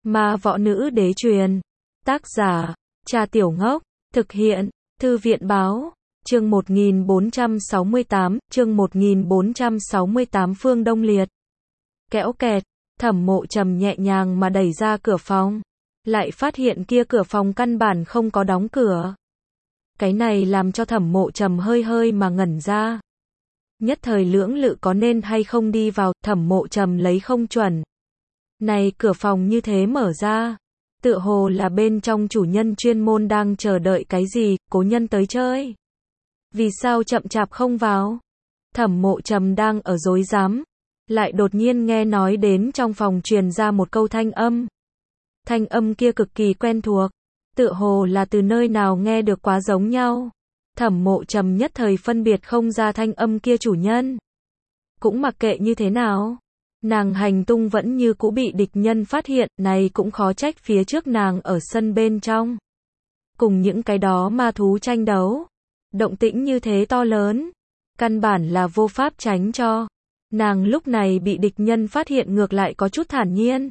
Ma võ nữ đế truyền. Tác giả, Cha Tiểu Ngốc. Thực hiện, Thư viện báo. Chương 1468, Phương Đông Liệt. Kéo kẹt, Thẩm Mộ Trầm nhẹ nhàng mà đẩy ra cửa phòng. Lại phát hiện kia cửa phòng căn bản không có đóng cửa. Cái này làm cho Thẩm Mộ Trầm hơi hơi mà ngẩn ra. Nhất thời lưỡng lự có nên hay không đi vào, Thẩm Mộ Trầm lấy không chuẩn. Này cửa phòng như thế mở ra, tựa hồ là bên trong chủ nhân chuyên môn đang chờ đợi cái gì, cố nhân tới chơi. Vì sao chậm chạp không vào? Thẩm Mộ Trầm đang ở rối rắm, lại đột nhiên nghe nói đến trong phòng truyền ra một câu thanh âm. Thanh âm kia cực kỳ quen thuộc, tựa hồ là từ nơi nào nghe được quá giống nhau. Thẩm Mộ Trầm nhất thời phân biệt không ra thanh âm kia chủ nhân. Cũng mặc kệ như thế nào, nàng hành tung vẫn như cũ bị địch nhân phát hiện, này cũng khó trách phía trước nàng ở sân bên trong. Cùng những cái đó ma thú tranh đấu. Động tĩnh như thế to lớn, căn bản là vô pháp tránh cho. Nàng lúc này bị địch nhân phát hiện ngược lại có chút thản nhiên.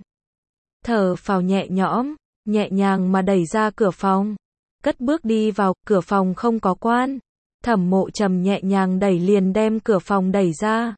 Thở phào nhẹ nhõm, nhẹ nhàng mà đẩy ra cửa phòng. Cất bước đi vào, cửa phòng không có quan. Thẩm Mộ Trầm nhẹ nhàng đẩy liền đem cửa phòng đẩy ra.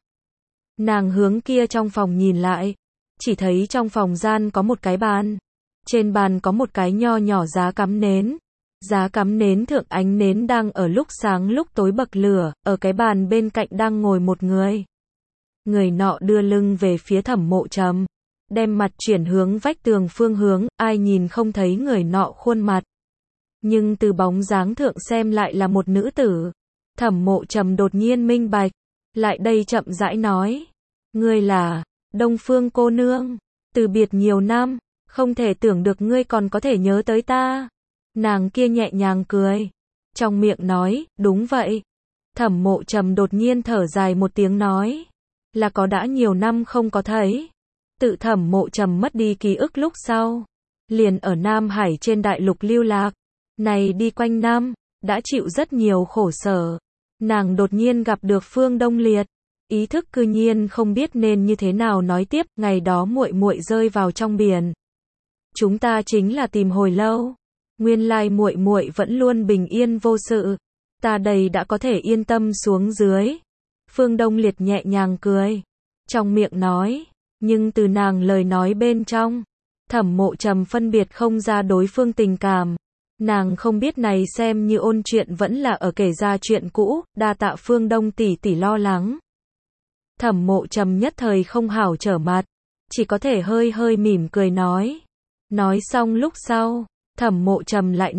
Nàng hướng kia trong phòng nhìn lại, chỉ thấy trong phòng gian có một cái bàn. Trên bàn có một cái nho nhỏ giá cắm nến. Giá cắm nến thượng ánh nến đang ở lúc sáng lúc tối bậc lửa, ở cái bàn bên cạnh đang ngồi một người. Người nọ đưa lưng về phía Thẩm Mộ Trầm, đem mặt chuyển hướng vách tường phương hướng, ai nhìn không thấy người nọ khuôn mặt. Nhưng từ bóng dáng thượng xem lại là một nữ tử. Thẩm Mộ Trầm đột nhiên minh bạch, lại đây chậm rãi nói. Ngươi là Đông Phương cô nương, từ biệt nhiều năm, không thể tưởng được ngươi còn có thể nhớ tới ta. Nàng kia nhẹ nhàng cười, trong miệng nói, đúng vậy. Thẩm Mộ Trầm đột nhiên thở dài một tiếng nói, là có đã nhiều năm không có thấy. Tự Thẩm Mộ Trầm mất đi ký ức lúc sau, liền ở Nam Hải trên đại lục lưu lạc. Này đi quanh năm, đã chịu rất nhiều khổ sở. Nàng đột nhiên gặp được Phương Đông Liệt, ý thức cư nhiên không biết nên như thế nào nói tiếp, ngày đó muội muội rơi vào trong biển. Chúng ta chính là tìm hồi lâu, nguyên lai muội muội vẫn luôn bình yên vô sự, ta đây đã có thể yên tâm xuống dưới. Phương Đông Liệt nhẹ nhàng cười, trong miệng nói, nhưng từ nàng lời nói bên trong, Thẩm Mộ Trầm phân biệt không ra đối phương tình cảm. Nàng không biết này xem như ôn chuyện vẫn là ở kể ra chuyện cũ, đa tạ Phương Đông tỷ tỷ lo lắng. Thẩm Mộ Trầm nhất thời không hảo trở mặt, chỉ có thể hơi hơi mỉm cười nói. Nói xong lúc sau, Thẩm Mộ Trầm lại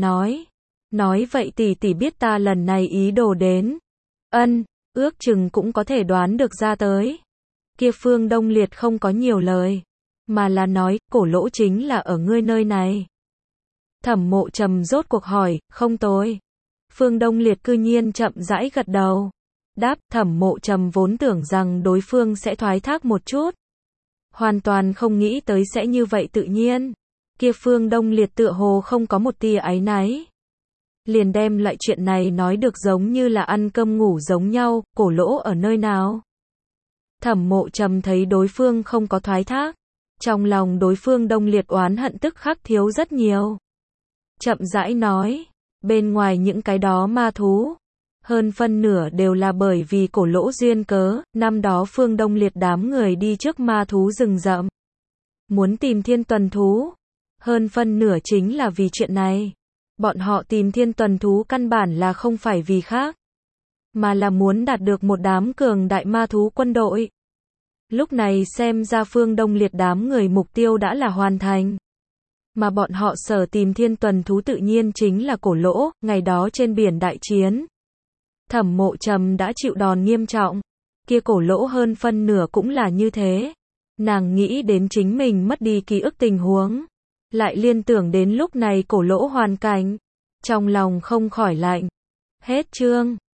nói vậy tỷ tỷ biết ta lần này ý đồ đến. Ân, ước chừng cũng có thể đoán được ra tới. Kia Phương Đông Liệt không có nhiều lời, mà là nói, cổ lỗ chính là ở ngươi nơi này. Thẩm Mộ Trầm rốt cuộc hỏi, không tồi. Phương Đông Liệt cư nhiên chậm rãi gật đầu. Đáp, Thẩm Mộ Trầm vốn tưởng rằng đối phương sẽ thoái thác một chút. Hoàn toàn không nghĩ tới sẽ như vậy tự nhiên. Kia Phương Đông Liệt tựa hồ không có một tia áy náy. Liền đem lại chuyện này nói được giống như là ăn cơm ngủ giống nhau, cổ lỗ ở nơi nào. Thẩm Mộ Trầm thấy đối phương không có thoái thác. Trong lòng đối phương Đông Liệt oán hận tức khắc thiếu rất nhiều. Chậm rãi nói, bên ngoài những cái đó ma thú, hơn phân nửa đều là bởi vì cổ lỗ duyên cớ, năm đó Phương Đông Liệt đám người đi trước ma thú rừng rậm. Muốn tìm thiên tuần thú, hơn phân nửa chính là vì chuyện này. Bọn họ tìm thiên tuần thú căn bản là không phải vì khác, mà là muốn đạt được một đám cường đại ma thú quân đội. Lúc này xem ra Phương Đông Liệt đám người mục tiêu đã là hoàn thành. Mà bọn họ sở tìm thiên tuần thú tự nhiên chính là cổ lỗ, ngày đó trên biển đại chiến. Thẩm Mộ Trầm đã chịu đòn nghiêm trọng, kia cổ lỗ hơn phân nửa cũng là như thế. Nàng nghĩ đến chính mình mất đi ký ức tình huống, lại liên tưởng đến lúc này cổ lỗ hoàn cảnh, trong lòng không khỏi lạnh. Hết chương.